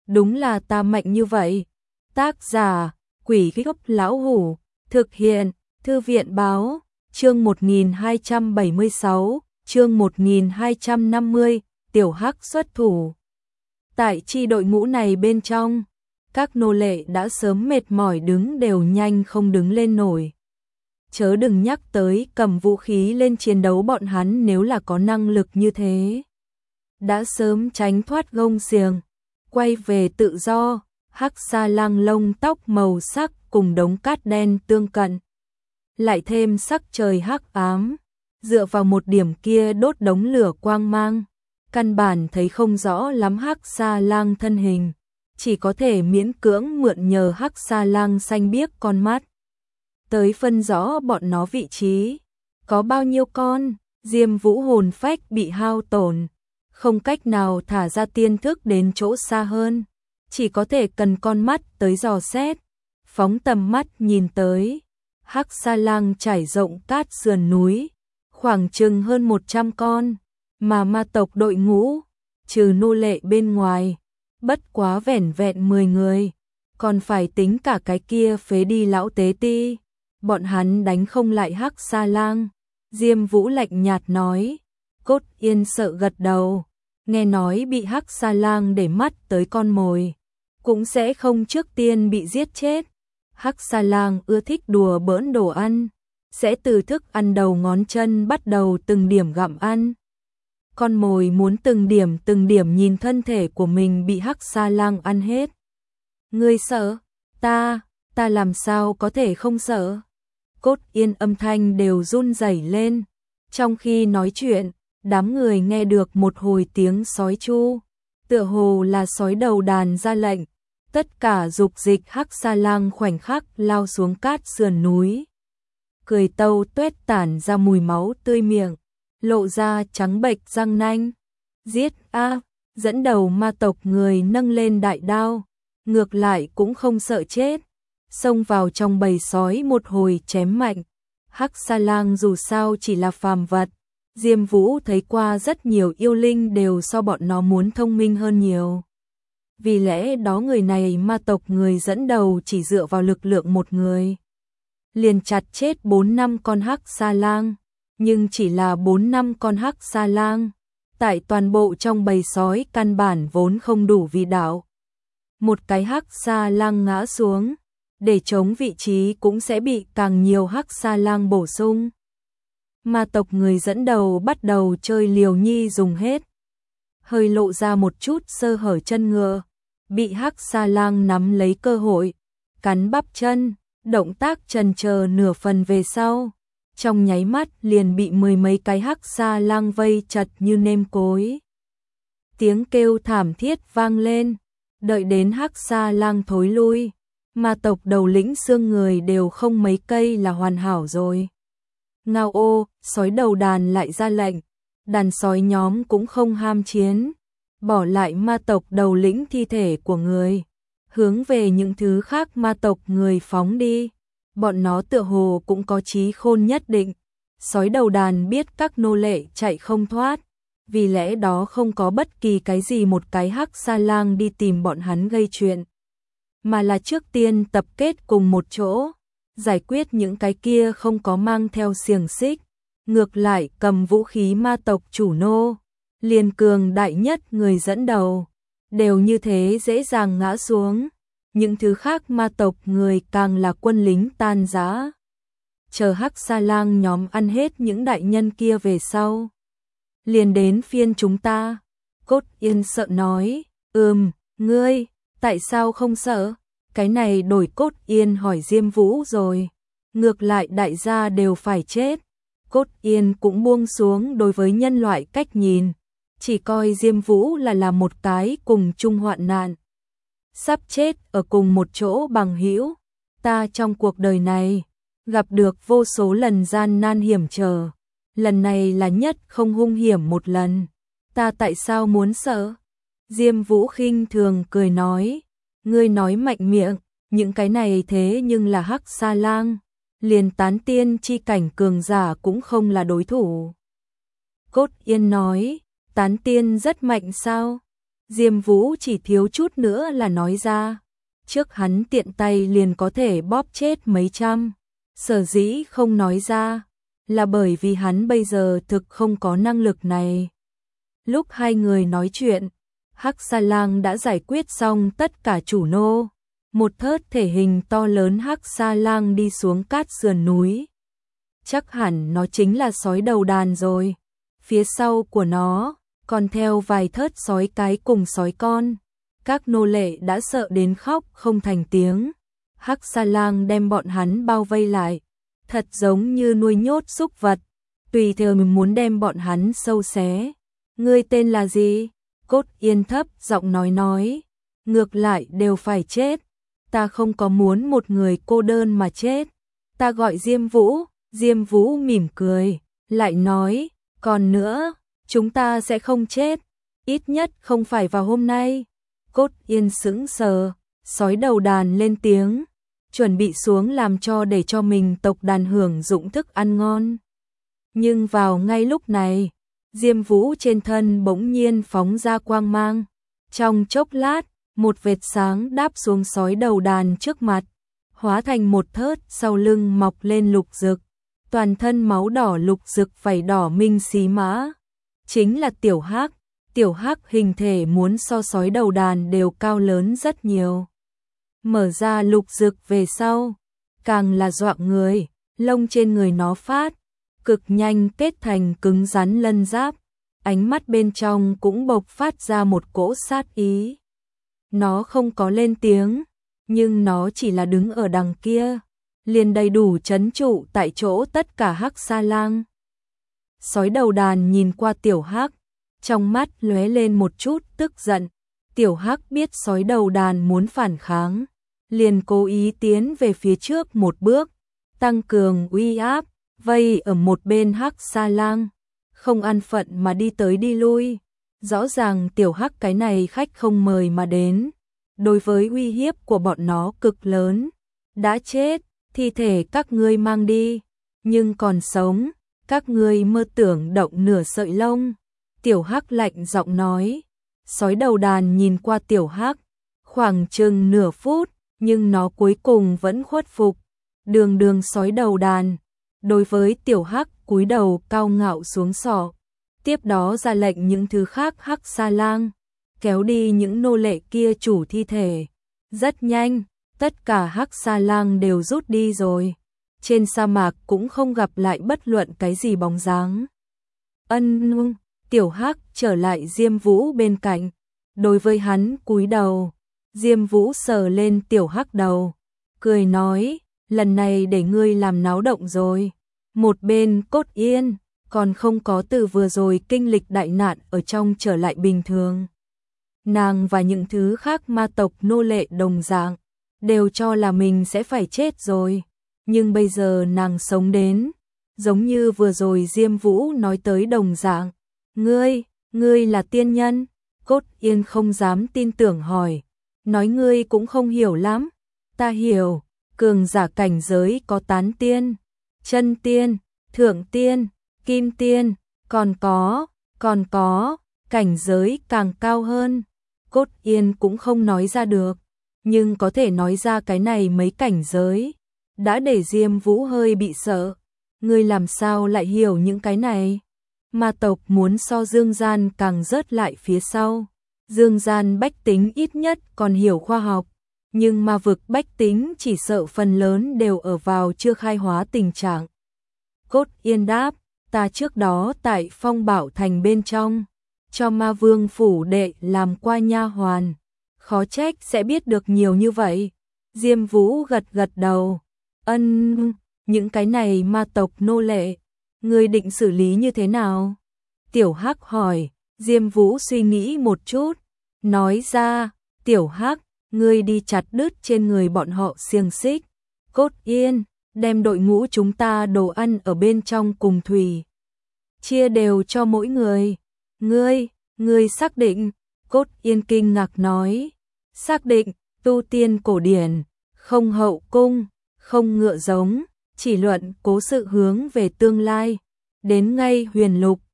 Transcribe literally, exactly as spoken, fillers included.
đúng là ta mạnh như vậy. Tác giả, Quỷ Gốc Lão Hủ, thực hiện, Thư viện báo, chương một nghìn hai trăm bảy mươi sáu, chương một nghìn hai trăm năm mươi, Tiểu Hắc xuất thủ. Tại chi đội ngũ này bên trong, các nô lệ đã sớm mệt mỏi đứng đều nhanh không đứng lên nổi. Chớ đừng nhắc tới cầm vũ khí lên chiến đấu, bọn hắn nếu là có năng lực như thế, đã sớm tránh thoát gông xiềng, quay về tự do. Hắc Sa Lang lông tóc màu sắc cùng đống cát đen tương cận, lại thêm sắc trời hắc ám, dựa vào một điểm kia đốt đống lửa quang mang, căn bản thấy không rõ lắm Hắc Sa Lang thân hình, chỉ có thể miễn cưỡng mượn nhờ Hắc Sa Lang xanh biếc con mắt tới phân rõ bọn nó vị trí. Có bao nhiêu con? Diêm Vũ hồn phách bị hao tổn, không cách nào thả ra tiên thức đến chỗ xa hơn, chỉ có thể cần con mắt tới dò xét. Phóng tầm mắt nhìn tới, Hắc Sa Lang trải rộng cát sườn núi, khoảng chừng hơn một trăm con, mà ma tộc đội ngũ, trừ nô lệ bên ngoài, bất quá vẻn vẹn mười người, còn phải tính cả cái kia phế đi lão tế ti, bọn hắn đánh không lại Hắc Sa Lang. Diêm Vũ lạnh nhạt nói. Cốt Yên sợ gật đầu, nghe nói bị Hắc Sa Lang để mắt tới con mồi, cũng sẽ không trước tiên bị giết chết. Hắc Sa Lang ưa thích đùa bỡn đồ ăn, sẽ từ thức ăn đầu ngón chân bắt đầu từng điểm gặm ăn. Con mồi muốn từng điểm từng điểm nhìn thân thể của mình bị Hắc Sa Lang ăn hết. Ngươi sợ? Ta, ta làm sao có thể không sợ? Cốt Yên âm thanh đều run rẩy lên. Trong khi nói chuyện, đám người nghe được một hồi tiếng sói chu, tựa hồ là sói đầu đàn ra lệnh. Tất cả dục dịch Hắc Sa Lang khoảnh khắc lao xuống cát sườn núi, cười tâu tuét tản ra mùi máu tươi miệng, lộ ra trắng bệch răng nanh. Giết a! Dẫn đầu ma tộc người nâng lên đại đao, ngược lại cũng không sợ chết, xông vào trong bầy sói một hồi chém mạnh. Hắc Sa Lang dù sao chỉ là phàm vật, Diêm Vũ thấy qua rất nhiều yêu linh đều so bọn nó muốn thông minh hơn nhiều. Vì lẽ đó người này ma tộc người dẫn đầu chỉ dựa vào lực lượng một người, liền chặt chết bốn năm con Hắc Sa Lang, nhưng chỉ là bốn năm con Hắc Sa Lang, tại toàn bộ trong bầy sói căn bản vốn không đủ vì đạo. Một cái Hắc Sa Lang ngã xuống, để chống vị trí cũng sẽ bị càng nhiều Hắc Sa Lang bổ sung. Ma tộc người dẫn đầu bắt đầu chơi liều nhi dùng hết, hơi lộ ra một chút sơ hở chân ngựa, bị Hắc Sa Lang nắm lấy cơ hội, cắn bắp chân, động tác chần chờ nửa phần về sau, trong nháy mắt liền bị mười mấy cái Hắc Sa Lang vây chặt như nêm cối. Tiếng kêu thảm thiết vang lên, đợi đến Hắc Sa Lang thối lui, ma tộc đầu lĩnh xương người đều không mấy cây là hoàn hảo rồi. Ngao ô, sói đầu đàn lại ra lệnh, đàn sói nhóm cũng không ham chiến, bỏ lại ma tộc đầu lĩnh thi thể của người, hướng về những thứ khác ma tộc người phóng đi. Bọn nó tựa hồ cũng có trí khôn nhất định. Sói đầu đàn biết các nô lệ chạy không thoát, vì lẽ đó không có bất kỳ cái gì một cái Hắc Sa Lang đi tìm bọn hắn gây chuyện, mà là trước tiên tập kết cùng một chỗ, giải quyết những cái kia không có mang theo xiềng xích, ngược lại cầm vũ khí ma tộc chủ nô, liền cường đại nhất người dẫn đầu, đều như thế dễ dàng ngã xuống. Những thứ khác ma tộc người càng là quân lính tan rã. Chờ Hắc Sa Lang nhóm ăn hết những đại nhân kia về sau, liền đến phiên chúng ta. Cốt Yên sợ nói. Ừm, ngươi, tại sao không sợ? Cái này đổi Cốt Yên hỏi Diêm Vũ rồi. Ngược lại đại gia đều phải chết. Cốt Yên cũng buông xuống đối với nhân loại cách nhìn, chỉ coi Diêm Vũ là là một cái cùng chung hoạn nạn, sắp chết ở cùng một chỗ bằng hữu. Ta trong cuộc đời này gặp được vô số lần gian nan hiểm trở, lần này là nhất không hung hiểm một lần, ta tại sao muốn sợ? Diêm Vũ khinh thường cười nói. Ngươi nói mạnh miệng, những cái này thế nhưng là Hắc Sa Lang, liền tán tiên chi cảnh cường giả cũng không là đối thủ. Cốt Yên nói. Tán tiên rất mạnh sao? Diêm Vũ chỉ thiếu chút nữa là nói ra. Trước hắn tiện tay liền có thể bóp chết mấy trăm. Sở dĩ không nói ra là bởi vì hắn bây giờ thực không có năng lực này. Lúc hai người nói chuyện, Hắc Sa Lang đã giải quyết xong tất cả chủ nô. Một thớt thể hình to lớn Hắc Sa Lang đi xuống cát sườn núi. Chắc hẳn nó chính là sói đầu đàn rồi. Phía sau của nó còn theo vài thớt sói cái cùng sói con. Các nô lệ đã sợ đến khóc không thành tiếng. Hắc Sa Lang đem bọn hắn bao vây lại, thật giống như nuôi nhốt súc vật, tùy theo mình muốn đem bọn hắn sâu xé. Ngươi tên là gì? Cốt Yên thấp giọng nói nói, ngược lại đều phải chết. Ta không có muốn một người cô đơn mà chết. Ta gọi Diêm Vũ. Diêm Vũ mỉm cười, lại nói, còn nữa, chúng ta sẽ không chết, ít nhất không phải vào hôm nay. Cốt Yên sững sờ, sói đầu đàn lên tiếng, chuẩn bị xuống làm cho để cho mình tộc đàn hưởng dụng thức ăn ngon. Nhưng vào ngay lúc này, Diêm Vũ trên thân bỗng nhiên phóng ra quang mang. Trong chốc lát, một vệt sáng đáp xuống sói đầu đàn trước mặt, hóa thành một thớt sau lưng mọc lên lục rực. Toàn thân máu đỏ lục rực vảy đỏ minh xí mã. Chính là Tiểu Hắc. Tiểu Hắc hình thể muốn so sói đầu đàn đều cao lớn rất nhiều. Mở ra lục rực về sau, càng là dọa người, lông trên người nó phát, cực nhanh kết thành cứng rắn lân giáp, ánh mắt bên trong cũng bộc phát ra một cỗ sát ý. Nó không có lên tiếng, nhưng nó chỉ là đứng ở đằng kia, liền đầy đủ trấn trụ tại chỗ tất cả Hắc Sa Lang. Sói đầu đàn nhìn qua Tiểu Hắc, trong mắt lóe lên một chút tức giận. Tiểu Hắc biết sói đầu đàn muốn phản kháng, liền cố ý tiến về phía trước một bước, tăng cường uy áp, vây ở một bên Hắc Sa Lang, không an phận mà đi tới đi lui. Rõ ràng Tiểu Hắc cái này khách không mời mà đến, đối với uy hiếp của bọn nó cực lớn. Đã chết, thi thể các ngươi mang đi, nhưng còn sống, các ngươi mơ tưởng động nửa sợi lông. Tiểu Hắc lạnh giọng nói. Sói đầu đàn nhìn qua Tiểu Hắc, khoảng chừng nửa phút, nhưng nó cuối cùng vẫn khuất phục. Đường đường sói đầu đàn, đối với Tiểu Hắc cúi đầu cao ngạo xuống sọ. Tiếp đó ra lệnh những thứ khác Hắc Sa Lang, kéo đi những nô lệ kia chủ thi thể. Rất nhanh, tất cả Hắc Sa Lang đều rút đi rồi. Trên sa mạc cũng không gặp lại bất luận cái gì bóng dáng. Ân nung, Tiểu Hắc trở lại Diêm Vũ bên cạnh, đối với hắn cúi đầu. Diêm Vũ sờ lên Tiểu Hắc đầu, cười nói, lần này để ngươi làm náo động rồi. Một bên Cốt Yên, còn không có từ vừa rồi kinh lịch đại nạn ở trong trở lại bình thường. Nàng và những thứ khác ma tộc nô lệ đồng dạng, đều cho là mình sẽ phải chết rồi. Nhưng bây giờ nàng sống đến, giống như vừa rồi Diêm Vũ nói tới đồng dạng. Ngươi, ngươi là tiên nhân? Cốt Yên không dám tin tưởng hỏi. Nói ngươi cũng không hiểu lắm. Ta hiểu, cường giả cảnh giới có tán tiên, chân tiên, thượng tiên, kim tiên, còn có, còn có, cảnh giới càng cao hơn. Cốt Yên cũng không nói ra được, nhưng có thể nói ra cái này mấy cảnh giới, đã để Diêm Vũ hơi bị sợ. Ngươi làm sao lại hiểu những cái này? Ma tộc muốn so Dương Gian càng rớt lại phía sau. Dương Gian bách tính ít nhất còn hiểu khoa học, nhưng ma vực bách tính chỉ sợ phần lớn đều ở vào chưa khai hóa tình trạng. Cốt Yên đáp, ta trước đó tại Phong Bảo Thành bên trong, cho ma vương phủ đệ làm qua nha hoàn, khó trách sẽ biết được nhiều như vậy. Diêm Vũ gật gật đầu, ân, những cái này ma tộc nô lệ, ngươi định xử lý như thế nào? Tiểu Hắc hỏi. Diêm Vũ suy nghĩ một chút, nói ra, Tiểu Hắc, ngươi đi chặt đứt trên người bọn họ xiềng xích. Cốt Yên, đem đội ngũ chúng ta đồ ăn ở bên trong cùng thủy, chia đều cho mỗi người. Ngươi, ngươi xác định? Cốt Yên kinh ngạc nói, xác định, tu tiên cổ điển, không hậu cung, không ngựa giống, chỉ luận cố sự hướng về tương lai, đến ngay huyền lục,